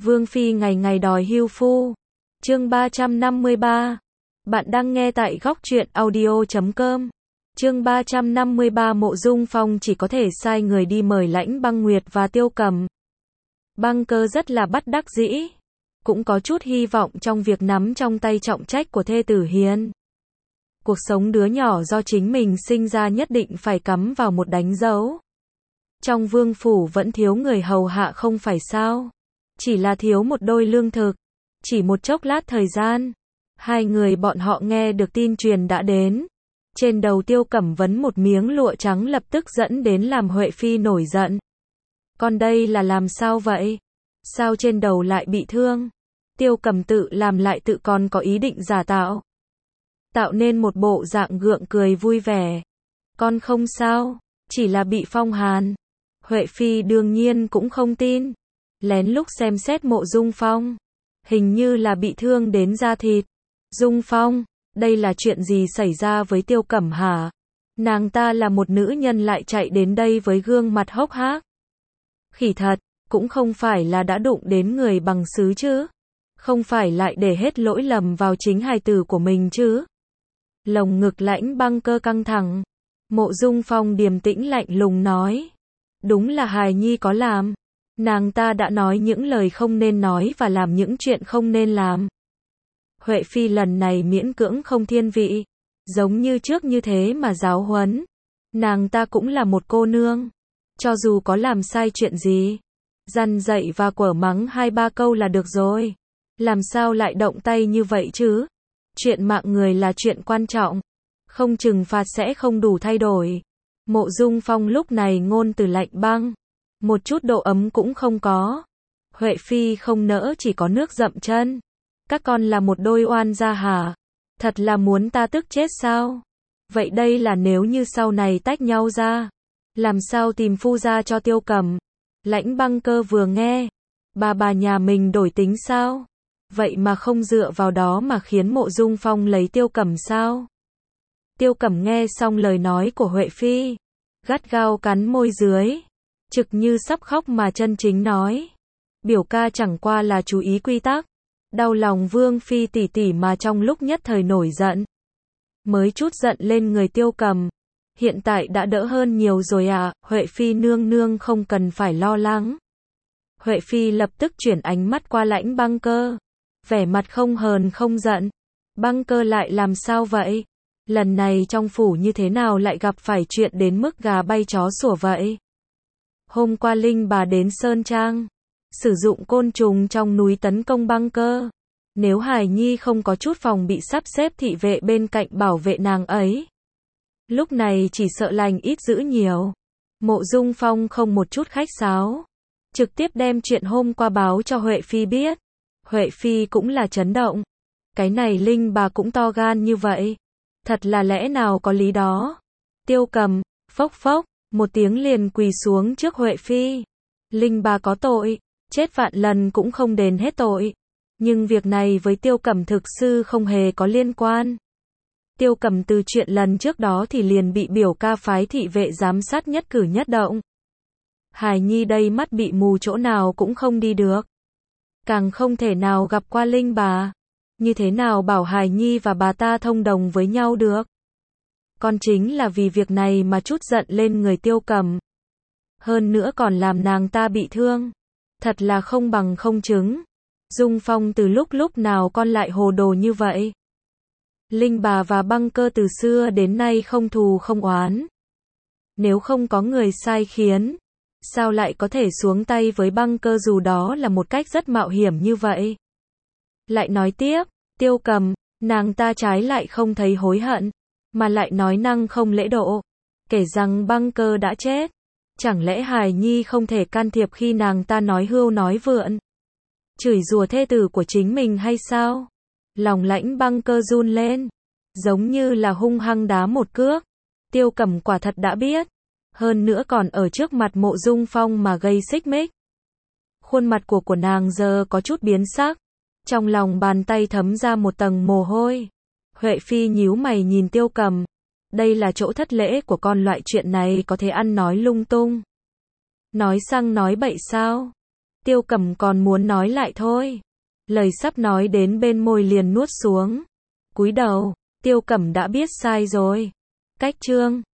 Vương Phi ngày ngày đòi hưu phu. Chương 353. Bạn đang nghe tại góc truyện audio.com. Chương 353 Mộ Dung Phong chỉ có thể sai người đi mời Lãnh Băng Nguyệt và Tiêu Cầm. Băng Cơ rất là bất đắc dĩ, cũng có chút hy vọng trong việc nắm trong tay trọng trách của thê tử hiền. Cuộc sống đứa nhỏ do chính mình sinh ra nhất định phải cắm vào một đánh dấu. Trong vương phủ vẫn thiếu người hầu hạ không phải sao? Chỉ là thiếu một đôi lương thực. Chỉ một chốc lát thời gian, hai người bọn họ nghe được tin truyền đã đến. Trên đầu Tiêu Cẩm vấn một miếng lụa trắng lập tức dẫn đến làm Huệ Phi nổi giận. Con đây là làm sao vậy? Sao trên đầu lại bị thương? Tiêu Cẩm tự làm lại tự còn có ý định giả tạo nên một bộ dạng gượng cười vui vẻ. Con không sao, chỉ là bị phong hàn. Huệ Phi đương nhiên cũng không tin. Lén lúc xem xét Mộ Dung Phong, hình như là bị thương đến da thịt. Dung Phong, đây là chuyện gì xảy ra với Tiêu Cẩm hả? Nàng ta là một nữ nhân lại chạy đến đây với gương mặt hốc hác. Khỉ thật, cũng không phải là đã đụng đến người bằng sứ chứ. Không phải lại để hết lỗi lầm vào chính hài tử của mình chứ. Lồng ngực Lãnh Băng Cơ căng thẳng. Mộ Dung Phong điềm tĩnh lạnh lùng nói. Đúng là hài nhi có làm. Nàng ta đã nói những lời không nên nói và làm những chuyện không nên làm. Huệ Phi lần này miễn cưỡng không thiên vị. Giống như trước như thế mà giáo huấn. Nàng ta cũng là một cô nương. Cho dù có làm sai chuyện gì, dằn dạy và quở mắng 2-3 câu là được rồi. Làm sao lại động tay như vậy chứ? Chuyện mạng người là chuyện quan trọng. Không trừng phạt sẽ không đủ thay đổi. Mộ Dung Phong lúc này ngôn từ lạnh băng. Một chút độ ấm cũng không có. Huệ Phi không nỡ chỉ có nước dậm chân. Các con là một đôi oan gia hả? Thật là muốn ta tức chết sao? Vậy đây là nếu như sau này tách nhau ra. Làm sao tìm phu gia cho Tiêu Cẩm? Lãnh Băng Cơ vừa nghe. Bà nhà mình đổi tính sao? Vậy mà không dựa vào đó mà khiến Mộ Dung Phong lấy Tiêu Cẩm sao? Tiêu Cẩm nghe xong lời nói của Huệ Phi, gắt gao cắn môi dưới, trực như sắp khóc mà chân chính nói. Biểu ca chẳng qua là chú ý quy tắc. Đau lòng Vương Phi tỷ tỷ mà trong lúc nhất thời nổi giận. Mới chút giận lên người Tiêu Cẩm. Hiện tại đã đỡ hơn nhiều rồi à, Huệ Phi nương nương không cần phải lo lắng. Huệ Phi lập tức chuyển ánh mắt qua Lãnh Băng Cơ. Vẻ mặt không hờn không giận. Băng Cơ lại làm sao vậy? Lần này trong phủ như thế nào lại gặp phải chuyện đến mức gà bay chó sủa vậy? Hôm qua Linh bà đến Sơn Trang, sử dụng côn trùng trong núi tấn công Băng Cơ. Nếu hài nhi không có chút phòng bị sắp xếp thị vệ bên cạnh bảo vệ nàng ấy, lúc này chỉ sợ lành ít dữ nhiều. Mộ Dung Phong không một chút khách sáo, trực tiếp đem chuyện hôm qua báo cho Huệ Phi biết. Huệ Phi cũng là chấn động. Cái này Linh bà cũng to gan như vậy. Thật là lẽ nào có lý đó. Tiêu Cầm, phốc phốc, một tiếng liền quỳ xuống trước Huệ Phi. Linh bà có tội, chết vạn lần cũng không đền hết tội. Nhưng việc này với Tiêu Cẩm thực sự không hề có liên quan. Tiêu Cẩm từ chuyện lần trước đó thì liền bị biểu ca phái thị vệ giám sát nhất cử nhất động. Hài nhi đây mắt bị mù chỗ nào cũng không đi được. Càng không thể nào gặp qua Linh bà. Như thế nào bảo hài nhi và bà ta thông đồng với nhau được? Con chính là vì việc này mà chút giận lên người Tiêu Cẩm. Hơn nữa còn làm nàng ta bị thương. Thật là không bằng không chứng. Dung Phong từ lúc nào con lại hồ đồ như vậy? Linh bà và Băng Cơ từ xưa đến nay không thù không oán. Nếu không có người sai khiến, sao lại có thể xuống tay với Băng Cơ dù đó là một cách rất mạo hiểm như vậy? Lại nói tiếp, Tiêu Cầm, nàng ta trái lại không thấy hối hận, mà lại nói năng không lễ độ, kể rằng Băng Cơ đã chết. Chẳng lẽ hài nhi không thể can thiệp khi nàng ta nói hưu nói vượn, chửi rủa thê tử của chính mình hay sao? Lòng Lãnh Băng Cơ run lên, giống như là hung hăng đá một cước. Tiêu Cẩm quả thật đã biết, hơn nữa còn ở trước mặt Mộ Dung Phong mà gây xích mích. Khuôn mặt của nàng giờ có chút biến sắc, trong lòng bàn tay thấm ra một tầng mồ hôi. Huệ Phi nhíu mày nhìn Tiêu Cẩm. Đây là chỗ thất lễ của con, loại chuyện này có thể ăn nói lung tung. Nói xăng nói bậy sao? Tiêu Cẩm còn muốn nói lại thôi. Lời sắp nói đến bên môi liền nuốt xuống. Cúi đầu, Tiêu Cẩm đã biết sai rồi. Cách chương